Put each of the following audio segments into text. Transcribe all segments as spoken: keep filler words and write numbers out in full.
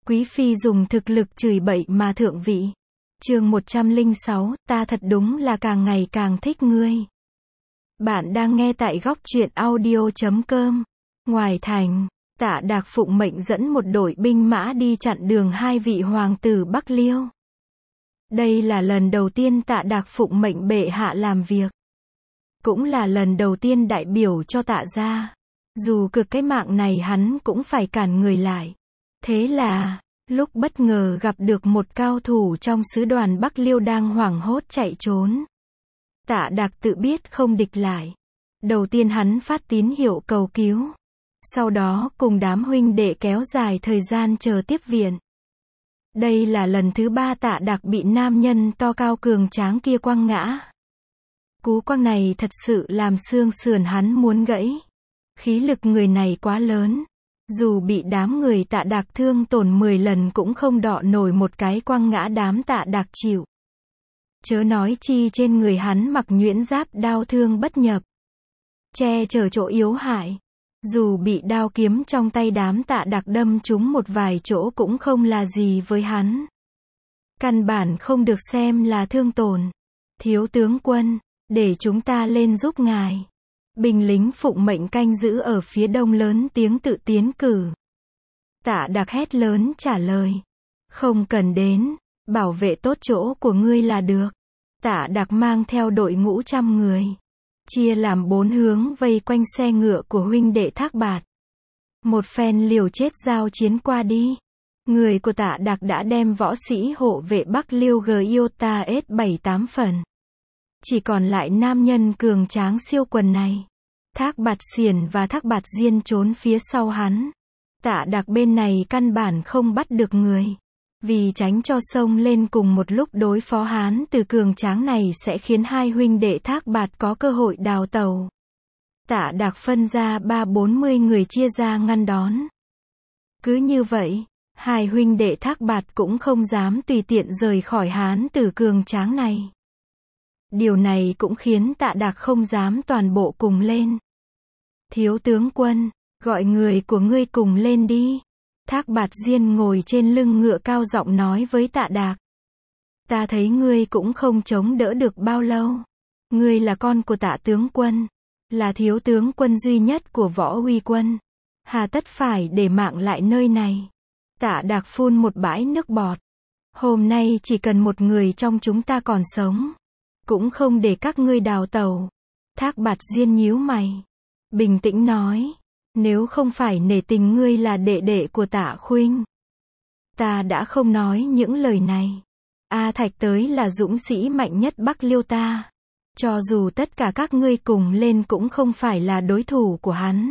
Quý phi dùng thực lực chửi bậy mà thượng vị. Chương một trăm lẻ sáu, ta thật đúng là càng ngày càng thích ngươi. Bạn đang nghe tại góc truyện audio chấm com. Ngoài thành, Tạ Đạc phụng mệnh dẫn một đội binh mã đi chặn đường hai vị hoàng tử Bắc Liêu. Đây là lần đầu tiên Tạ Đạc phụng mệnh bệ hạ làm việc. Cũng là lần đầu tiên đại biểu cho Tạ gia. Dù cực cái mạng này hắn cũng phải cản người lại. Thế là, lúc bất ngờ gặp được một cao thủ trong sứ đoàn Bắc Liêu đang hoảng hốt chạy trốn. Tạ Đạc tự biết không địch lại. Đầu tiên hắn phát tín hiệu cầu cứu. Sau đó cùng đám huynh đệ kéo dài thời gian chờ tiếp viện. Đây là lần thứ ba Tạ Đạc bị nam nhân to cao cường tráng kia quăng ngã. Cú quăng này thật sự làm xương sườn hắn muốn gãy. Khí lực người này quá lớn. Dù bị đám người Tạ Đạc thương tổn mười lần cũng không đọ nổi một cái quăng ngã đám Tạ Đạc chịu. Chớ nói chi trên người hắn mặc nhuyễn giáp đao thương bất nhập. Che chở chỗ yếu hại. Dù bị đao kiếm trong tay đám Tạ Đạc đâm trúng một vài chỗ cũng không là gì với hắn. Căn bản không được xem là thương tổn. Thiếu tướng quân, để chúng ta lên giúp ngài. Binh lính phụng mệnh canh giữ ở phía đông lớn tiếng tự tiến cử. Tạ Đạc hét lớn trả lời. Không cần đến, bảo vệ tốt chỗ của ngươi là được. Tạ Đạc mang theo đội ngũ trăm người. Chia làm bốn hướng vây quanh xe ngựa của huynh đệ Thác Bạt. Một phen liều chết giao chiến qua đi. Người của Tạ Đạc đã đem võ sĩ hộ vệ Bắc Liêu Giota S bảy tám phần. Chỉ còn lại nam nhân cường tráng siêu quần này. Thác Bạt Xiển và Thác Bạt Diên trốn phía sau hắn. Tạ Đạc bên này căn bản không bắt được người. Vì tránh cho xông lên cùng một lúc đối phó hán từ cường tráng này sẽ khiến hai huynh đệ Thác Bạt có cơ hội đào tàu. Tạ Đạc phân ra ba bốn mươi người chia ra ngăn đón. Cứ như vậy, hai huynh đệ Thác Bạt cũng không dám tùy tiện rời khỏi hán từ cường tráng này. Điều này cũng khiến Tạ Đạc không dám toàn bộ cùng lên. Thiếu tướng quân, gọi người của ngươi cùng lên đi. Thác Bạt Diên ngồi trên lưng ngựa cao giọng nói với Tạ Đạc. Ta thấy ngươi cũng không chống đỡ được bao lâu. Ngươi là con của Tạ tướng quân, là thiếu tướng quân duy nhất của Võ Uy quân. Hà tất phải để mạng lại nơi này. Tạ Đạc phun một bãi nước bọt. Hôm nay chỉ cần một người trong chúng ta còn sống, cũng không để các ngươi đào tàu. Thác Bạt Diên nhíu mày. Bình tĩnh nói. Nếu không phải nể tình ngươi là đệ đệ của Tạ Khuynh, ta đã không nói những lời này. A Thạch tới là dũng sĩ mạnh nhất Bắc Liêu ta. Cho dù tất cả các ngươi cùng lên cũng không phải là đối thủ của hắn.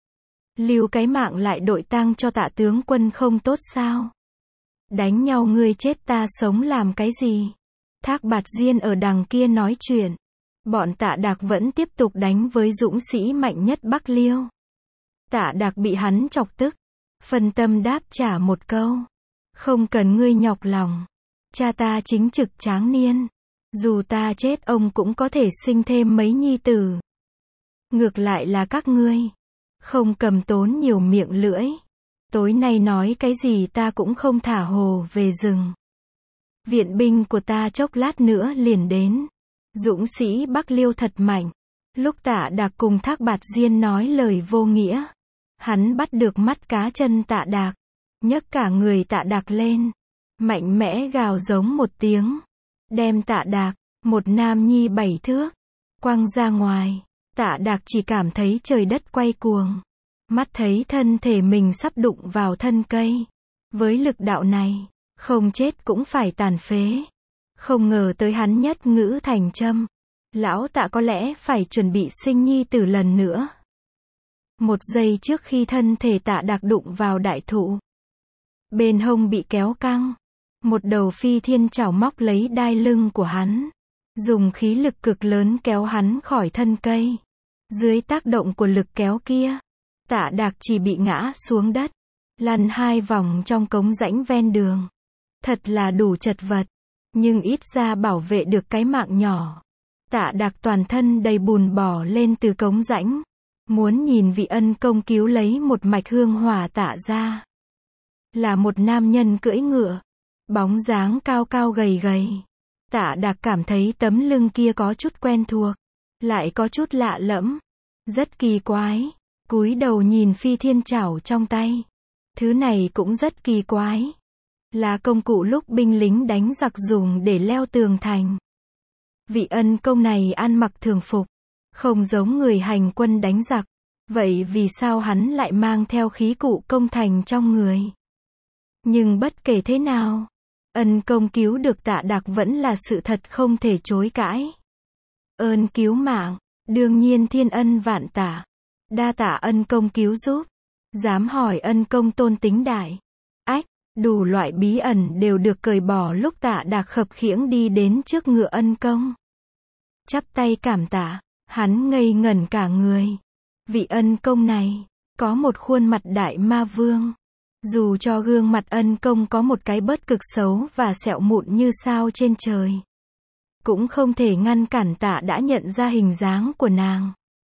Lưu cái mạng lại đội tang cho Tạ tướng quân không tốt sao? Đánh nhau ngươi chết ta sống làm cái gì? Thác Bạt Diên ở đằng kia nói chuyện. Bọn Tạ Đạc vẫn tiếp tục đánh với dũng sĩ mạnh nhất Bắc Liêu. Tạ Đạc bị hắn chọc tức. Phân tâm đáp trả một câu. Không cần ngươi nhọc lòng. Cha ta chính trực tráng niên. Dù ta chết ông cũng có thể sinh thêm mấy nhi tử. Ngược lại là các ngươi. Không cầm tốn nhiều miệng lưỡi. Tối nay nói cái gì ta cũng không thả hồ về rừng. Viện binh của ta chốc lát nữa liền đến. Dũng sĩ Bắc Liêu thật mạnh. Lúc Tạ Đạc cùng Thác Bạt Diên nói lời vô nghĩa, hắn bắt được mắt cá chân Tạ Đạc, nhấc cả người Tạ Đạc lên, mạnh mẽ gào giống một tiếng, đem Tạ Đạc, một nam nhi bảy thước, quăng ra ngoài. Tạ Đạc chỉ cảm thấy trời đất quay cuồng, mắt thấy thân thể mình sắp đụng vào thân cây. Với lực đạo này, không chết cũng phải tàn phế. Không ngờ tới hắn nhất ngữ thành châm. Lão Tạ có lẽ phải chuẩn bị sinh nhi tử lần nữa. Một giây trước khi thân thể Tạ Đạc đụng vào đại thụ, bên hông bị kéo căng. Một đầu phi thiên chảo móc lấy đai lưng của hắn, dùng khí lực cực lớn kéo hắn khỏi thân cây. Dưới tác động của lực kéo kia, Tạ Đạc chỉ bị ngã xuống đất, lăn hai vòng trong cống rãnh ven đường. Thật là đủ chật vật, nhưng ít ra bảo vệ được cái mạng nhỏ. Tạ Đạc toàn thân đầy bùn bò lên từ cống rãnh, muốn nhìn vị ân công cứu lấy một mạch hương hỏa Tạ ra. Là một nam nhân cưỡi ngựa. Bóng dáng cao cao gầy gầy. Tạ Đạc cảm thấy tấm lưng kia có chút quen thuộc. Lại có chút lạ lẫm. Rất kỳ quái. Cúi đầu nhìn phi thiên chảo trong tay. Thứ này cũng rất kỳ quái. Là công cụ lúc binh lính đánh giặc dùng để leo tường thành. Vị ân công này ăn mặc thường phục. Không giống người hành quân đánh giặc. Vậy vì sao hắn lại mang theo khí cụ công thành trong người? Nhưng bất kể thế nào, ân công cứu được Tạ Đạc vẫn là sự thật không thể chối cãi. Ơn cứu mạng, đương nhiên thiên ân vạn tạ. Đa tạ ân công cứu giúp. Dám hỏi ân công tôn tính đại. Ách, đủ loại bí ẩn đều được cởi bỏ lúc Tạ Đạc khập khiễng đi đến trước ngựa ân công. Chắp tay cảm tạ, hắn ngây ngẩn cả người. Vị ân công này, có một khuôn mặt đại ma vương. Dù cho gương mặt ân công có một cái bớt cực xấu và sẹo mụn như sao trên trời. Cũng không thể ngăn cản Tạ đã nhận ra hình dáng của nàng.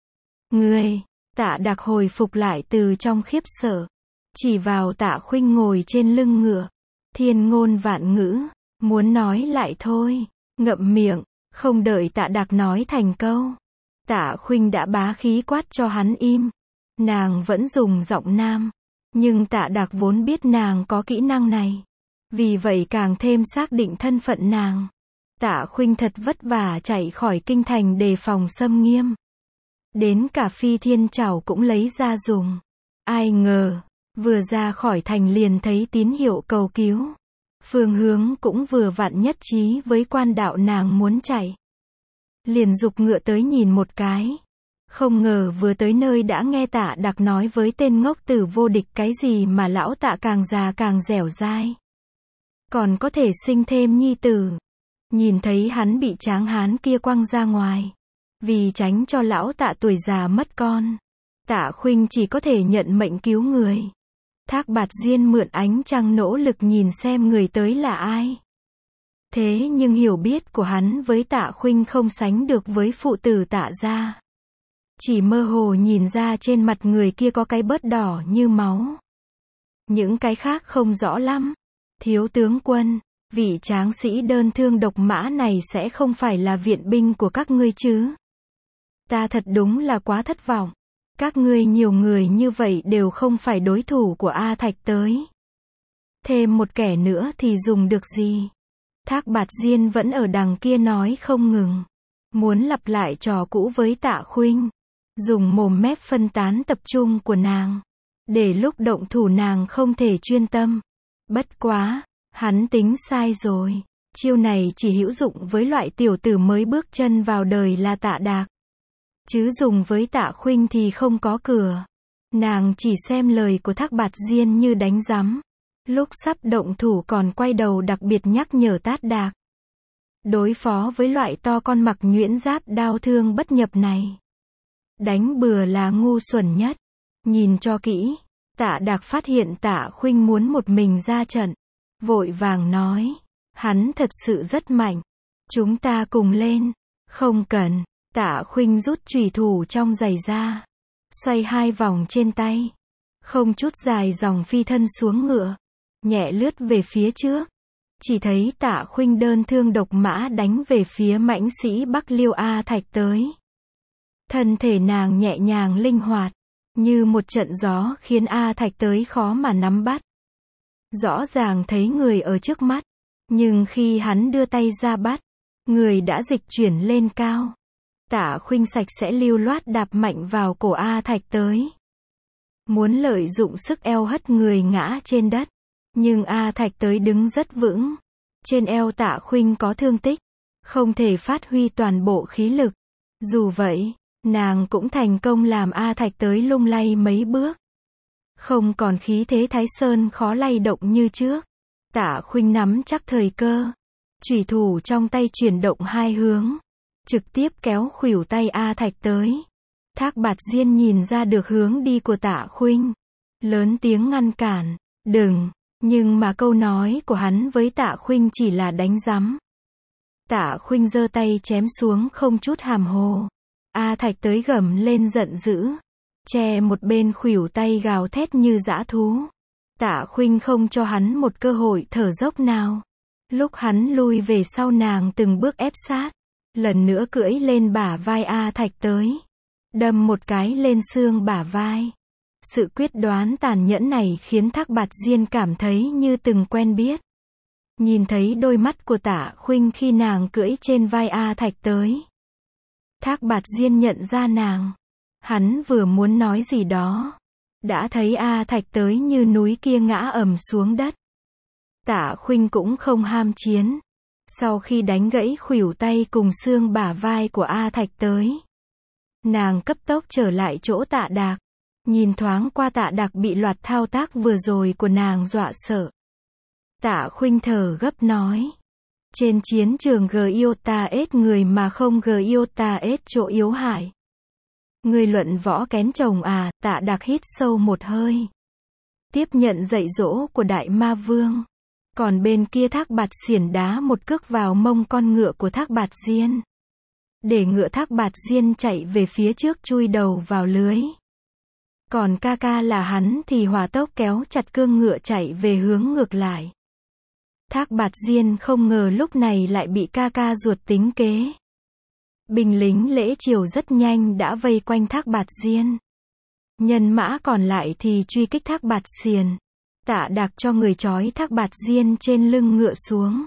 Người, Tạ Đạc hồi phục lại từ trong khiếp sợ. Chỉ vào Tạ Khuynh ngồi trên lưng ngựa. Thiên ngôn vạn ngữ, muốn nói lại thôi, ngậm miệng, không đợi Tạ Đạc nói thành câu. Tạ Khuynh đã bá khí quát cho hắn im. Nàng vẫn dùng giọng nam. Nhưng Tạ Đạc vốn biết nàng có kỹ năng này. Vì vậy càng thêm xác định thân phận nàng. Tạ Khuynh thật vất vả chạy khỏi kinh thành đề phòng xâm nghiêm. Đến cả phi thiên chảo cũng lấy ra dùng. Ai ngờ, vừa ra khỏi thành liền thấy tín hiệu cầu cứu. Phương hướng cũng vừa vặn nhất trí với quan đạo nàng muốn chạy. Liền giục ngựa tới nhìn một cái. Không ngờ vừa tới nơi đã nghe Tạ Đạc nói với tên ngốc tử vô địch cái gì mà lão Tạ càng già càng dẻo dai. Còn có thể sinh thêm nhi tử. Nhìn thấy hắn bị tráng hán kia quăng ra ngoài. Vì tránh cho lão Tạ tuổi già mất con. Tạ Khuynh chỉ có thể nhận mệnh cứu người. Thác Bạt Diên mượn ánh trăng nỗ lực nhìn xem người tới là ai. Thế nhưng hiểu biết của hắn với Tạ Khuynh không sánh được với phụ tử Tạ gia. Chỉ mơ hồ nhìn ra trên mặt người kia có cái bớt đỏ như máu. Những cái khác không rõ lắm. Thiếu tướng quân, vị tráng sĩ đơn thương độc mã này sẽ không phải là viện binh của các ngươi chứ? Ta thật đúng là quá thất vọng. Các ngươi nhiều người như vậy đều không phải đối thủ của A Thạch tới. Thêm một kẻ nữa thì dùng được gì? Thác Bạt Diên vẫn ở đằng kia nói không ngừng. Muốn lặp lại trò cũ với Tạ Khuynh. Dùng mồm mép phân tán tập trung của nàng. Để lúc động thủ nàng không thể chuyên tâm. Bất quá, hắn tính sai rồi. Chiêu này chỉ hữu dụng với loại tiểu tử mới bước chân vào đời là Tạ Đạc. Chứ dùng với Tạ Khuynh thì không có cửa. Nàng chỉ xem lời của Thác Bạt Diên như đánh rắm. Lúc sắp động thủ còn quay đầu đặc biệt nhắc nhở Tát Đạc. Đối phó với loại to con mặc nhuyễn giáp đao thương bất nhập này. Đánh bừa là ngu xuẩn nhất. Nhìn cho kỹ. Tạ Đạc phát hiện Tạ Khuynh muốn một mình ra trận. Vội vàng nói. Hắn thật sự rất mạnh. Chúng ta cùng lên. Không cần. Tạ Khuynh rút chùy thủ trong giày ra. Xoay hai vòng trên tay. Không chút dài dòng phi thân xuống ngựa. Nhẹ lướt về phía trước. Chỉ thấy Tạ Khuynh đơn thương độc mã đánh về phía mãnh sĩ Bắc Liêu A Thạch tới. Thân thể nàng nhẹ nhàng linh hoạt. Như một trận gió khiến A Thạch tới khó mà nắm bắt. Rõ ràng thấy người ở trước mắt. Nhưng khi hắn đưa tay ra bắt. Người đã dịch chuyển lên cao. Tạ Khuynh sạch sẽ lưu loát đạp mạnh vào cổ A Thạch tới. Muốn lợi dụng sức eo hất người ngã trên đất. Nhưng A Thạch tới đứng rất vững. Trên eo Tạ Khuynh có thương tích. Không thể phát huy toàn bộ khí lực. Dù vậy, nàng cũng thành công làm A Thạch tới lung lay mấy bước. Không còn khí thế Thái Sơn khó lay động như trước. Tạ Khuynh nắm chắc thời cơ. Chùy thủ trong tay chuyển động hai hướng. Trực tiếp kéo khuỷu tay A Thạch tới. Thác Bạt Diên nhìn ra được hướng đi của Tạ Khuynh. Lớn tiếng ngăn cản. Đừng. Nhưng mà câu nói của hắn với Tạ Khuynh chỉ là đánh rắm. Tạ Khuynh giơ tay chém xuống không chút hàm hồ. A Thạch tới gầm lên giận dữ. Che một bên khuỷu tay gào thét như dã thú. Tạ Khuynh không cho hắn một cơ hội thở dốc nào. Lúc hắn lui về sau nàng từng bước ép sát, lần nữa cưỡi lên bả vai A Thạch tới, đâm một cái lên xương bả vai. Sự quyết đoán tàn nhẫn này khiến Thác Bạt Diên cảm thấy như từng quen biết. Nhìn thấy đôi mắt của Tạ Khuynh khi nàng cưỡi trên vai A Thạch tới, Thác Bạt Diên nhận ra nàng. Hắn vừa muốn nói gì đó, đã thấy A Thạch tới như núi kia ngã ầm xuống đất. Tạ Khuynh cũng không ham chiến. Sau khi đánh gãy khuỷu tay cùng xương bả vai của A Thạch tới, nàng cấp tốc trở lại chỗ Tạ Đạc. Nhìn thoáng qua Tạ Đạc bị loạt thao tác vừa rồi của nàng dọa sợ. Tạ Khuynh thở gấp nói. Trên chiến trường Giota ết người mà không Giota ết chỗ yếu hại. Người luận võ kén chồng à? Tạ Đạc hít sâu một hơi, tiếp nhận dạy dỗ của Đại Ma Vương. Còn bên kia Thác Bạt xiển đá một cước vào mông con ngựa của Thác Bạt Diên, để ngựa Thác Bạt Diên chạy về phía trước chui đầu vào lưới. Còn ca ca là hắn thì hỏa tốc kéo chặt cương ngựa chạy về hướng ngược lại. Thác Bạt Diên không ngờ lúc này lại bị ca ca ruột tính kế. Binh lính lễ triều rất nhanh đã vây quanh Thác Bạt Diên. Nhân mã còn lại thì truy kích Thác Bạt xiển. Tạ Đạc cho người trói Thác Bạt Diên trên lưng ngựa xuống.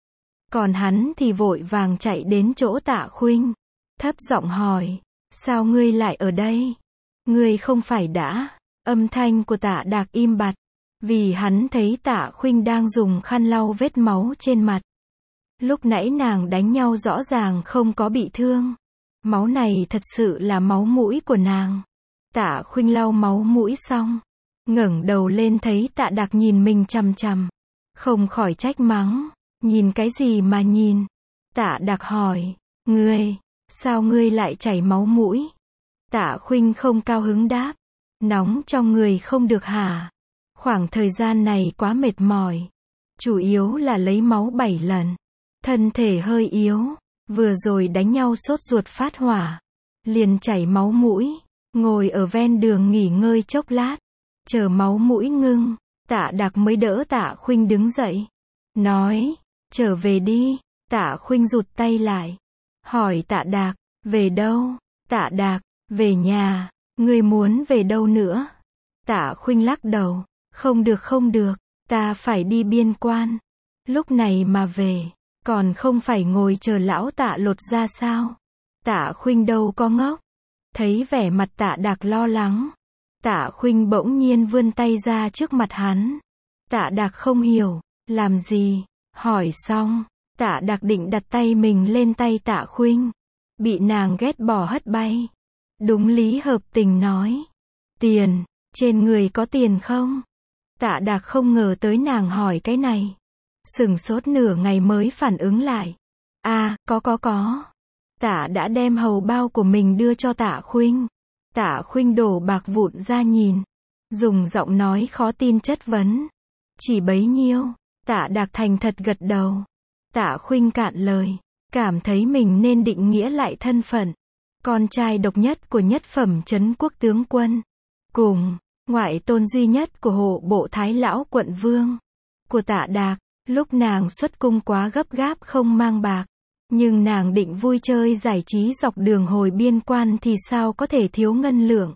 Còn hắn thì vội vàng chạy đến chỗ Tạ Khuynh, thấp giọng hỏi, sao ngươi lại ở đây? Ngươi không phải đã... Âm thanh của Tạ Đạc im bặt, vì hắn thấy Tạ Khuynh đang dùng khăn lau vết máu trên mặt. Lúc nãy nàng đánh nhau rõ ràng không có bị thương. Máu này thật sự là máu mũi của nàng. Tạ Khuynh lau máu mũi xong, ngẩng đầu lên thấy Tạ Đạc nhìn mình chằm chằm, không khỏi trách mắng, nhìn cái gì mà nhìn? Tạ Đạc hỏi, ngươi, sao ngươi lại chảy máu mũi? Tạ Khuynh không cao hứng đáp, nóng trong người không được hả? Khoảng thời gian này quá mệt mỏi, chủ yếu là lấy máu bảy lần, thân thể hơi yếu, vừa rồi đánh nhau sốt ruột phát hỏa, liền chảy máu mũi, ngồi ở ven đường nghỉ ngơi chốc lát, chờ máu mũi ngưng, Tạ Đạc mới đỡ Tạ Khuynh đứng dậy, nói, trở về đi. Tạ Khuynh rụt tay lại, hỏi Tạ Đạc, về đâu? Tạ Đạc, về nhà. Ngươi muốn về đâu nữa? Tạ Khuynh lắc đầu, không được không được, ta phải đi biên quan. Lúc này mà về, còn không phải ngồi chờ lão Tạ lột ra sao? Tạ Khuynh đâu có ngốc. Thấy vẻ mặt Tạ Đạc lo lắng, Tạ Khuynh bỗng nhiên vươn tay ra trước mặt hắn. Tạ Đạc không hiểu, làm gì? Hỏi xong, Tạ Đạc định đặt tay mình lên tay Tạ Khuynh, bị nàng ghét bỏ hất bay. Đúng lý hợp tình nói, tiền, trên người có tiền không? Tạ Đạc không ngờ tới nàng hỏi cái này, sửng sốt nửa ngày mới phản ứng lại. À, có có có. Tạ đã đem hầu bao của mình đưa cho Tạ Khuynh. Tạ Khuynh đổ bạc vụn ra nhìn, dùng giọng nói khó tin chất vấn, chỉ bấy nhiêu? Tạ Đạc thành thật gật đầu. Tạ Khuynh cạn lời, cảm thấy mình nên định nghĩa lại thân phận con trai độc nhất của nhất phẩm trấn quốc tướng quân, cùng ngoại tôn duy nhất của hộ bộ Thái lão quận vương của Tạ Đạc. Lúc nàng xuất cung quá gấp gáp không mang bạc, nhưng nàng định vui chơi giải trí dọc đường hồi biên quan thì sao có thể thiếu ngân lượng.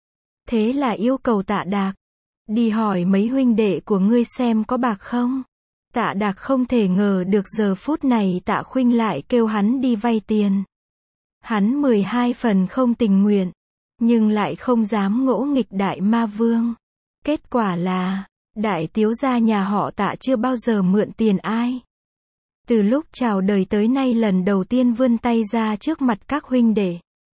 Thế là yêu cầu Tạ Đạc, đi hỏi mấy huynh đệ của ngươi xem có bạc không. Tạ Đạc không thể ngờ được giờ phút này Tạ Khuynh lại kêu hắn đi vay tiền. Hắn mười hai phần không tình nguyện, nhưng lại không dám ngỗ nghịch Đại Ma Vương. Kết quả là, đại thiếu gia nhà họ Tạ chưa bao giờ mượn tiền ai. Từ lúc chào đời tới nay lần đầu tiên vươn tay ra trước mặt các huynh đệ.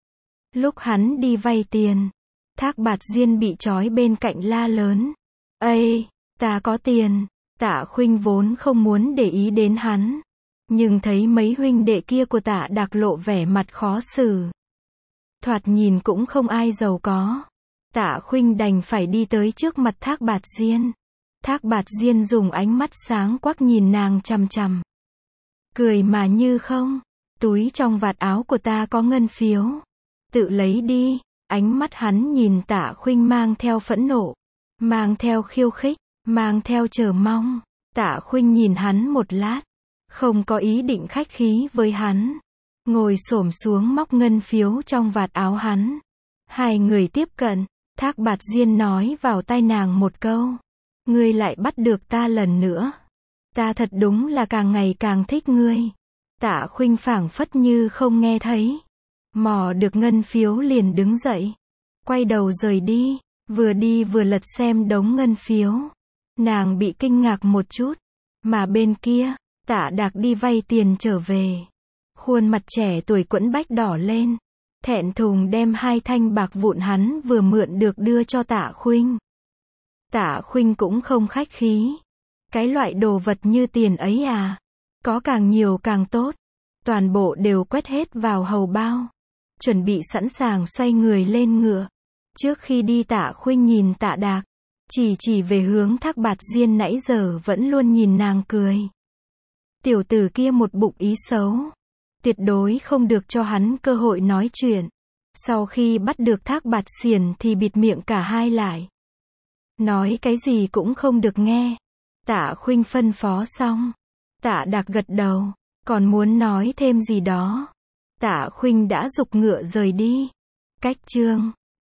Lúc hắn đi vay tiền, Thác Bạt Diên bị trói bên cạnh la lớn, ây, ta có tiền. Tạ Khuynh vốn không muốn để ý đến hắn, nhưng thấy mấy huynh đệ kia của Tạ Đạc lộ vẻ mặt khó xử, thoạt nhìn cũng không ai giàu có. Tạ Khuynh đành phải đi tới trước mặt Thác Bạt Diên. Thác Bạt Diên dùng ánh mắt sáng quắc nhìn nàng chằm chằm, cười mà như không, túi trong vạt áo của ta có ngân phiếu, tự lấy đi. Ánh mắt hắn nhìn Tạ Khuynh mang theo phẫn nộ, mang theo khiêu khích. mang theo chờ mong. Tạ Khuynh nhìn hắn một lát, không có ý định khách khí với hắn, ngồi xổm xuống móc ngân phiếu trong vạt áo hắn. Hai người tiếp cận, Thác Bạt Diên nói vào tai nàng một câu. Ngươi lại bắt được ta lần nữa. Ta thật đúng là càng ngày càng thích ngươi. Tạ Khuynh phảng phất như không nghe thấy. Mò được ngân phiếu liền đứng dậy. Quay đầu rời đi. Vừa đi vừa lật xem đống ngân phiếu. Nàng bị kinh ngạc một chút. Mà bên kia, Tạ Đạc đi vay tiền trở về. Khuôn mặt trẻ tuổi quẫn bách đỏ lên. Thẹn thùng đem hai thanh bạc vụn hắn vừa mượn được đưa cho Tạ Khuynh. Tạ Khuynh cũng không khách khí. Cái loại đồ vật như tiền ấy à? Có càng nhiều càng tốt. Toàn bộ đều quét hết vào hầu bao. Chuẩn bị sẵn sàng xoay người lên ngựa. Trước khi đi Tạ Khuynh nhìn Tạ Đạc. Chỉ chỉ về hướng Thác Bạt Diên nãy giờ vẫn luôn nhìn nàng cười. Tiểu tử kia một bụng ý xấu. Tuyệt đối không được cho hắn cơ hội nói chuyện. Sau khi bắt được Thác Bạt Xiển thì bịt miệng cả hai lại. Nói cái gì cũng không được nghe. Tạ Khuynh phân phó xong. Tạ Đạc gật đầu. Còn muốn nói thêm gì đó. Tạ Khuynh đã giục ngựa rời đi. Cách chương